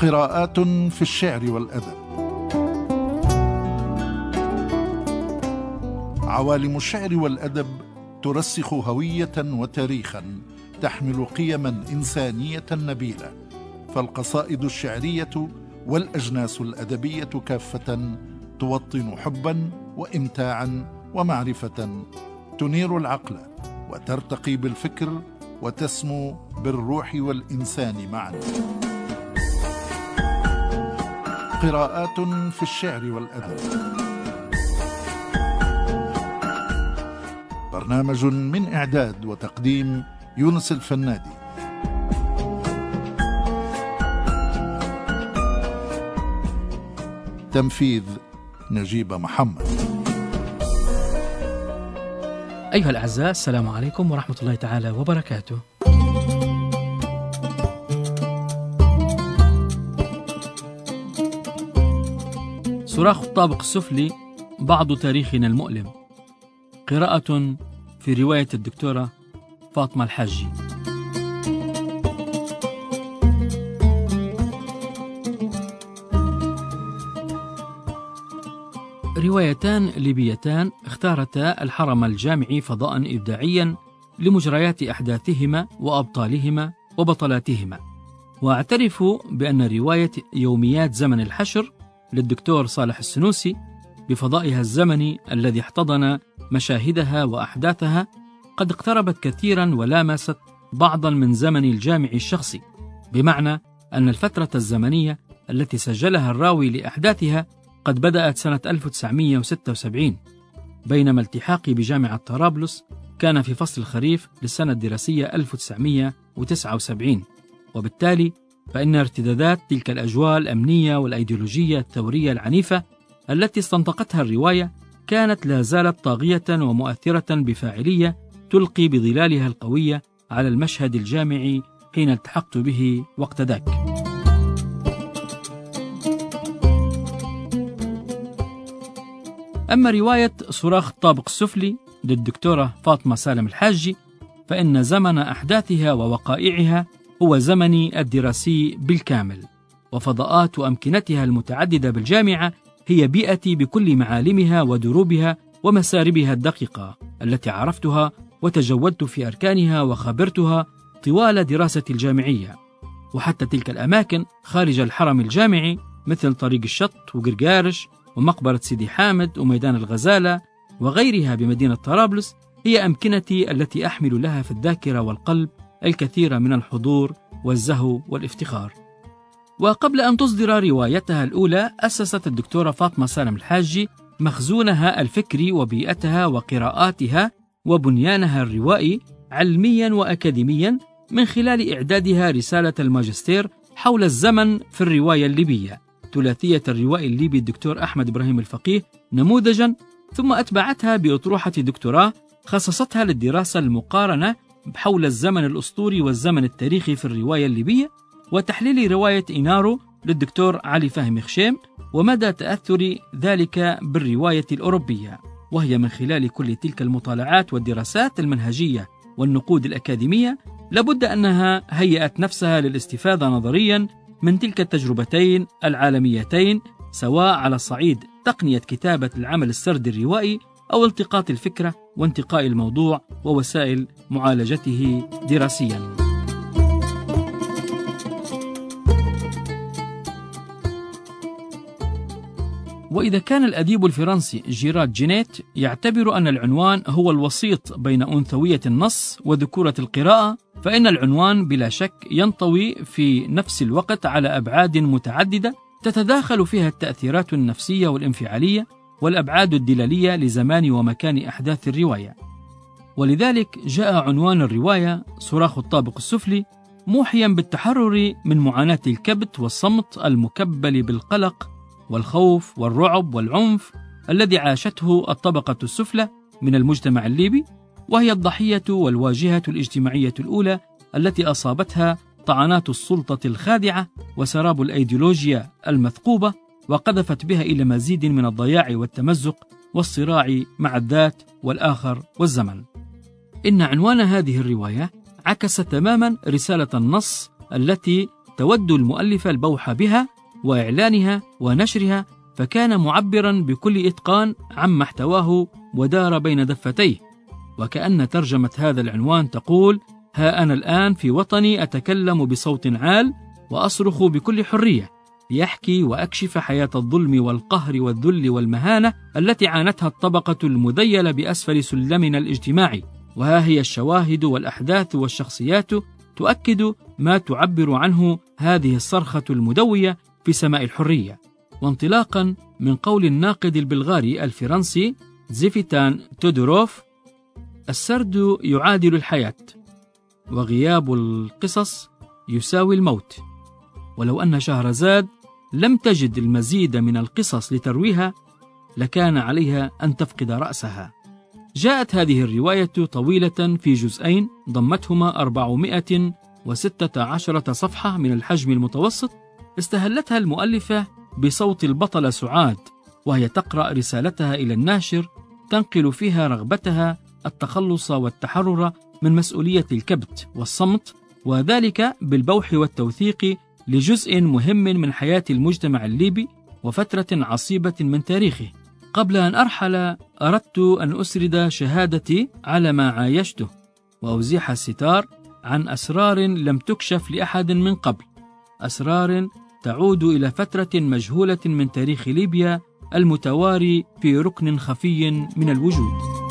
قراءات في الشعر والأدب. عوالم الشعر والأدب ترسخ هوية وتاريخا، تحمل قيما إنسانية نبيلة، فالقصائد الشعرية والأجناس الأدبية كافة توطن حبا وإمتاعا ومعرفة، تنير العقل وترتقي بالفكر وتسمو بالروح والإنسان معا. قراءات في الشعر والأدب، برنامج من إعداد وتقديم يونس الفنادي. تنفيذ نجيب محمد. أيها الأعزاء، السلام عليكم ورحمة الله تعالى وبركاته. صراخ الطابق السفلي، بعض تاريخنا المؤلم. قراءة في رواية الدكتورة فاطمة الحاجي. روايتان ليبيتان اختارتا الحرم الجامعي فضاء إبداعيا لمجريات أحداثهما وأبطالهما وبطلاتهما. وأعترف بأن رواية يوميات زمن الحشر للدكتور صالح السنوسي بفضائها الزمني الذي احتضن مشاهدها وأحداثها قد اقتربت كثيرا ولامست بعضا من زمن الجامع الشخصي، بمعنى أن الفترة الزمنية التي سجلها الراوي لأحداثها قد بدأت سنة 1976، بينما التحاقي بجامعة طرابلس كان في فصل الخريف للسنة الدراسية 1979، وبالتالي فإن ارتدادات تلك الأجواء الأمنية والأيديولوجية الثورية العنيفة التي استنطقتها الرواية كانت لا زالت طاغية ومؤثرة بفاعلية تلقي بظلالها القوية على المشهد الجامعي حين التحقت به وقت ذاك. أما رواية صراخ الطابق السفلي للدكتورة فاطمة سالم الحاجي فإن زمن أحداثها ووقائعها هو زمني الدراسي بالكامل، وفضاءات أمكنتها المتعددة بالجامعة هي بيئتي بكل معالمها ودروبها ومساربها الدقيقة التي عرفتها وتجولت في أركانها وخبرتها طوال دراستي الجامعية. وحتى تلك الأماكن خارج الحرم الجامعي مثل طريق الشط وقرقارش ومقبرة سيدي حامد وميدان الغزالة وغيرها بمدينة طرابلس هي أمكنتي التي أحمل لها في الذاكرة والقلب الكثير من الحضور والزهو والافتخار. وقبل أن تصدر روايتها الأولى أسست الدكتورة فاطمة سالم الحاجي مخزونها الفكري وبيئتها وقراءاتها وبنيانها الروائي علميا وأكاديميا من خلال إعدادها رسالة الماجستير حول الزمن في الرواية الليبية، ثلاثية الروائي الليبي الدكتور أحمد إبراهيم الفقيه نموذجا، ثم أتبعتها بأطروحة دكتوراه خصصتها للدراسة المقارنة حول الزمن الأسطوري والزمن التاريخي في الرواية الليبية، وتحليل رواية إينارو للدكتور علي فهمي خشيم ومدى تأثر ذلك بالرواية الأوروبية. وهي من خلال كل تلك المطالعات والدراسات المنهجية والنقود الأكاديمية لابد أنها هيأت نفسها للاستفادة نظريا من تلك التجربتين العالميتين، سواء على صعيد تقنية كتابة العمل السردي الروائي أو التقاط الفكرة وانتقاء الموضوع ووسائل معالجته دراسيا. وإذا كان الأديب الفرنسي جيراد جينيت يعتبر أن العنوان هو الوسيط بين أنثوية النص وذكورة القراءة، فإن العنوان بلا شك ينطوي في نفس الوقت على أبعاد متعددة تتداخل فيها التأثيرات النفسية والانفعالية والأبعاد الدلالية لزمان ومكان أحداث الرواية. ولذلك جاء عنوان الرواية صراخ الطابق السفلي موحيا بالتحرر من معاناة الكبت والصمت المكبل بالقلق والخوف والرعب والعنف الذي عاشته الطبقة السفلى من المجتمع الليبي، وهي الضحية والواجهة الاجتماعية الأولى التي أصابتها طعنات السلطة الخادعة وسراب الأيديولوجيا المثقوبة، وقذفت بها إلى مزيد من الضياع والتمزق والصراع مع الذات والآخر والزمن. إن عنوان هذه الرواية عكس تماما رسالة النص التي تود المؤلفة البوح بها وإعلانها ونشرها، فكان معبرا بكل إتقان عما احتواه ودار بين دفتيه. وكأن ترجمة هذا العنوان تقول: ها أنا الآن في وطني أتكلم بصوت عال وأصرخ بكل حرية ليحكي وأكشف حياة الظلم والقهر والذل والمهانة التي عانتها الطبقة المذيلة بأسفل سلمنا الاجتماعي. وها هي الشواهد والأحداث والشخصيات تؤكد ما تعبر عنه هذه الصرخة المدوية في سماء الحرية. وانطلاقا من قول الناقد البلغاري الفرنسي زيفيتان تودوروف: السرد يعادل الحياة، وغياب القصص يساوي الموت. ولو أن شهرزاد لم تجد المزيد من القصص لترويها لكان عليها أن تفقد رأسها. جاءت هذه الرواية طويلة في جزئين ضمتهما 416 صفحة من الحجم المتوسط، استهلتها المؤلفة بصوت البطلة سعاد وهي تقرأ رسالتها إلى الناشر، تنقل فيها رغبتها التخلص والتحرر من مسؤولية الكبت والصمت، وذلك بالبوح والتوثيق لجزء مهم من حياة المجتمع الليبي وفترة عصيبة من تاريخه. قبل أن أرحل أردت أن أسرد شهادتي على ما عايشته وأزيح الستار عن أسرار لم تكشف لأحد من قبل، أسرار تعود إلى فترة مجهولة من تاريخ ليبيا المتواري في ركن خفي من الوجود.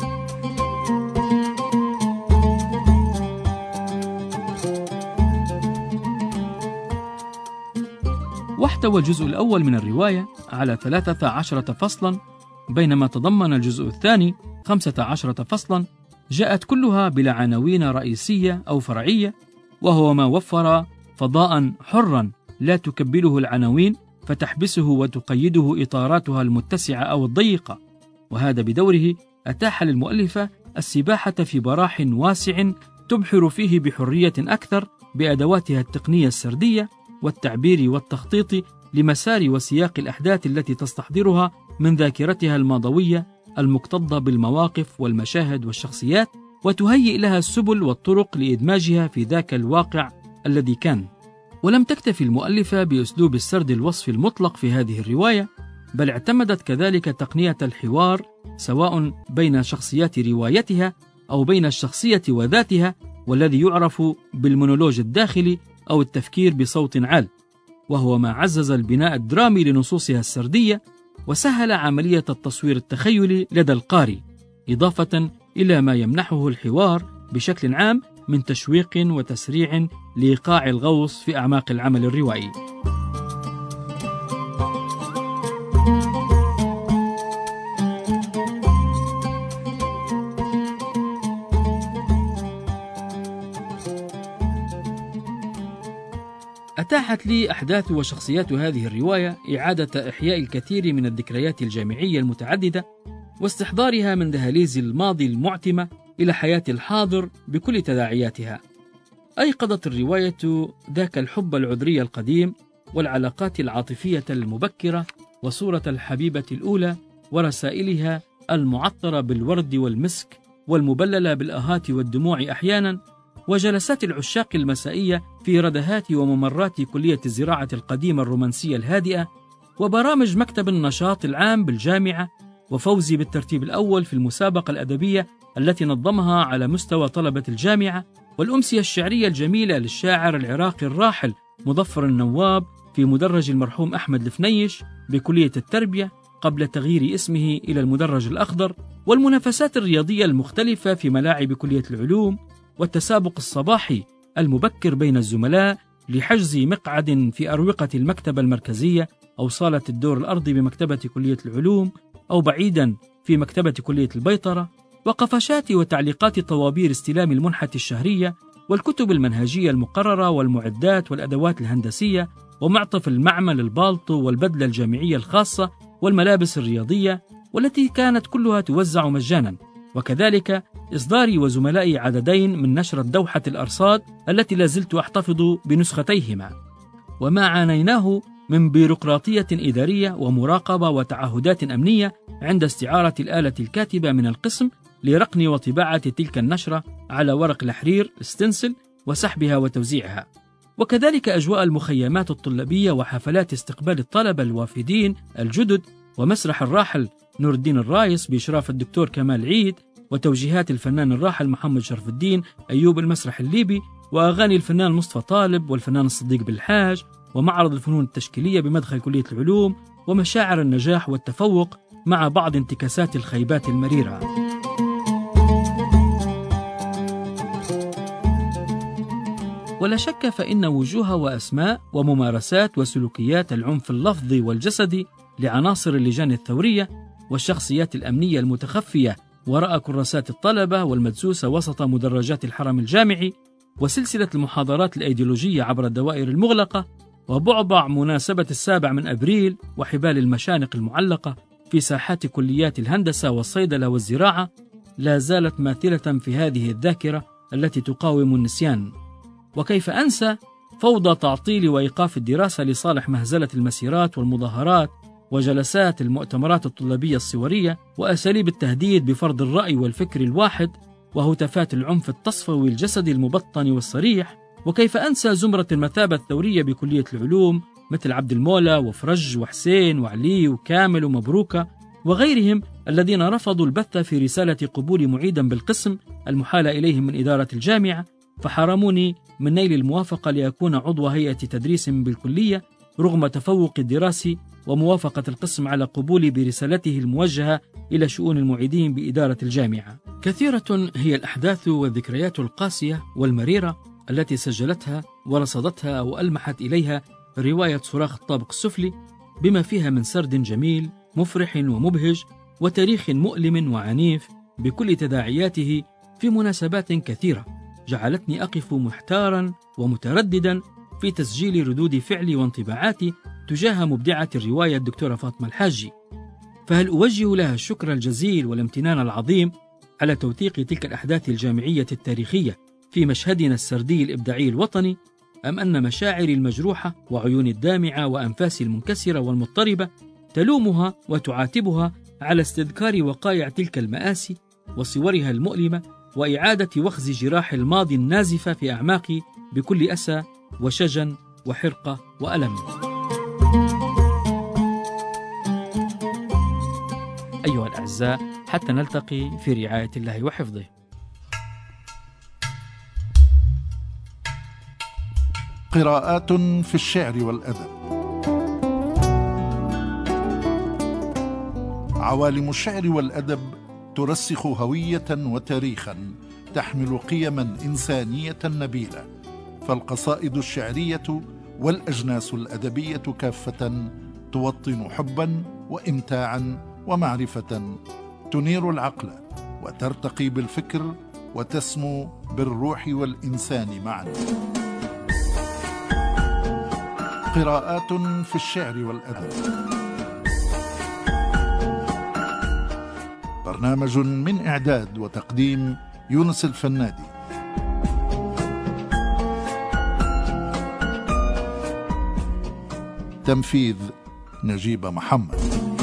واحتوى الجزء الأول من الرواية على 13 فصلا، بينما تضمن الجزء الثاني 15 فصلا جاءت كلها بلا عناوين رئيسية أو فرعية، وهو ما وفر فضاء حرا لا تكبله العناوين فتحبسه وتقيده إطاراتها المتسعة أو الضيقة. وهذا بدوره أتاح للمؤلفة السباحة في براح واسع تبحر فيه بحرية أكثر بأدواتها التقنية السردية والتعبير والتخطيط لمسار وسياق الأحداث التي تستحضرها من ذاكرتها الماضوية المكتظة بالمواقف والمشاهد والشخصيات، وتهيئ لها السبل والطرق لإدماجها في ذاك الواقع الذي كان. ولم تكتفي المؤلفة بأسلوب السرد الوصفي المطلق في هذه الرواية، بل اعتمدت كذلك تقنية الحوار سواء بين شخصيات روايتها أو بين الشخصية وذاتها، والذي يعرف بالمونولوج الداخلي أو التفكير بصوت عال، وهو ما عزز البناء الدرامي لنصوصها السردية وسهل عملية التصوير التخيلي لدى القارئ، إضافة إلى ما يمنحه الحوار بشكل عام من تشويق وتسريع لإيقاع الغوص في أعماق العمل الروائي. أتاحت لي أحداث وشخصيات هذه الرواية إعادة إحياء الكثير من الذكريات الجامعية المتعددة واستحضارها من دهاليز الماضي المعتمة إلى حياة الحاضر بكل تداعياتها. أيقظت الرواية ذاك الحب العذري القديم والعلاقات العاطفية المبكرة وصورة الحبيبة الأولى ورسائلها المعطرة بالورد والمسك والمبللة بالآهات والدموع أحيانا، وجلسات العشاق المسائية في ردهات وممرات كلية الزراعة القديمة الرومانسية الهادئة، وبرامج مكتب النشاط العام بالجامعة، وفوزي بالترتيب الأول في المسابقة الأدبية التي نظمها على مستوى طلبة الجامعة، والأمسية الشعرية الجميلة للشاعر العراقي الراحل مظفر النواب في مدرج المرحوم أحمد الفنيش بكلية التربية قبل تغيير اسمه إلى المدرج الأخضر، والمنافسات الرياضية المختلفة في ملاعب كلية العلوم، والتسابق الصباحي المبكر بين الزملاء لحجز مقعد في أروقة المكتبة المركزية أو صالة الدور الأرضي بمكتبة كلية العلوم، أو بعيدا في مكتبة كلية البيطرة، وقفشات وتعليقات طوابير استلام المنحة الشهرية والكتب المنهجية المقررة والمعدات والأدوات الهندسية ومعطف المعمل البالطو والبدلة الجامعية الخاصة والملابس الرياضية والتي كانت كلها توزع مجانا، وكذلك إصداري وزملائي عددين من نشرة دوحة الأرصاد التي لازلت أحتفظ بنسختيهما، وما عانيناه من بيروقراطية إدارية ومراقبة وتعهدات أمنية عند استعارة الآلة الكاتبة من القسم لرقن وطباعة تلك النشرة على ورق الحرير الستنسل وسحبها وتوزيعها. وكذلك أجواء المخيمات الطلابية وحفلات استقبال الطلبة الوافدين الجدد، ومسرح الراحل نور الدين الرايس بإشراف الدكتور كمال عيد، وتوجيهات الفنان الراحل محمد شرف الدين أيوب المسرح الليبي، وأغاني الفنان مصطفى طالب والفنان الصديق بالحاج، ومعرض الفنون التشكيلية بمدخل كلية العلوم، ومشاعر النجاح والتفوق مع بعض انتكاسات الخيبات المريرة. ولا شك فإن وجوه وأسماء وممارسات وسلوكيات العنف اللفظي والجسدي لعناصر اللجان الثورية والشخصيات الأمنية المتخفية وراء كراسات الطلبة والمدسوسة وسط مدرجات الحرم الجامعي، وسلسلة المحاضرات الأيديولوجية عبر الدوائر المغلقة، وبعبع مناسبة 7 أبريل وحبال المشانق المعلقة في ساحات كليات الهندسة والصيدلة والزراعة لا زالت ماثلة في هذه الذاكرة التي تقاوم النسيان. وكيف أنسى فوضى تعطيل وإيقاف الدراسة لصالح مهزلة المسيرات والمظاهرات وجلسات المؤتمرات الطلابية الصورية وأساليب التهديد بفرض الرأي والفكر الواحد وهتافات العنف التصفوي الجسدي المبطن والصريح. وكيف أنسى زمرة المثابة الثورية بكلية العلوم مثل عبد المولى وفرج وحسين وعلي وكامل ومبروكة وغيرهم الذين رفضوا البث في رسالة قبول معيدا بالقسم المحال إليهم من إدارة الجامعة، فحرموني من نيل الموافقة لأكون عضو هيئة تدريس بالكلية رغم تفوق الدراسي وموافقة القسم على قبولي برسالته الموجهة إلى شؤون المعيدين بإدارة الجامعة. كثيرة هي الأحداث والذكريات القاسية والمريرة التي سجلتها ورصدتها أو ألمحت إليها رواية صراخ الطابق السفلي، بما فيها من سرد جميل مفرح ومبهج وتاريخ مؤلم وعنيف بكل تداعياته في مناسبات كثيرة جعلتني أقف محتارا ومترددا في تسجيل ردود فعلي وانطباعاتي تجاه مبدعة الرواية الدكتورة فاطمة الحاجي. فهل أوجه لها الشكر الجزيل والامتنان العظيم على توثيق تلك الأحداث الجامعية التاريخية في مشهدنا السردي الإبداعي الوطني، أم أن مشاعري المجروحة وعيوني الدامعة وأنفاسي المنكسرة والمضطربة تلومها وتعاتبها على استذكار وقائع تلك المآسي وصورها المؤلمة وإعادة وخز جراح الماضي النازفة في أعماقي بكل أسى وشجن وحرقة وألم. أيها الأعزاء، حتى نلتقي في رعاية الله وحفظه. قراءات في الشعر والأدب. عوالم الشعر والأدب ترسخ هوية وتاريخا تحمل قيما إنسانية نبيلة، فالقصائد الشعرية والأجناس الأدبية كافة توطن حبا وإمتاعا ومعرفة، تنير العقل وترتقي بالفكر وتسمو بالروح والإنسان معا. قراءات في الشعر والأدب، برنامج من إعداد وتقديم يونس الفنادي، تنفيذ نجيب محمد.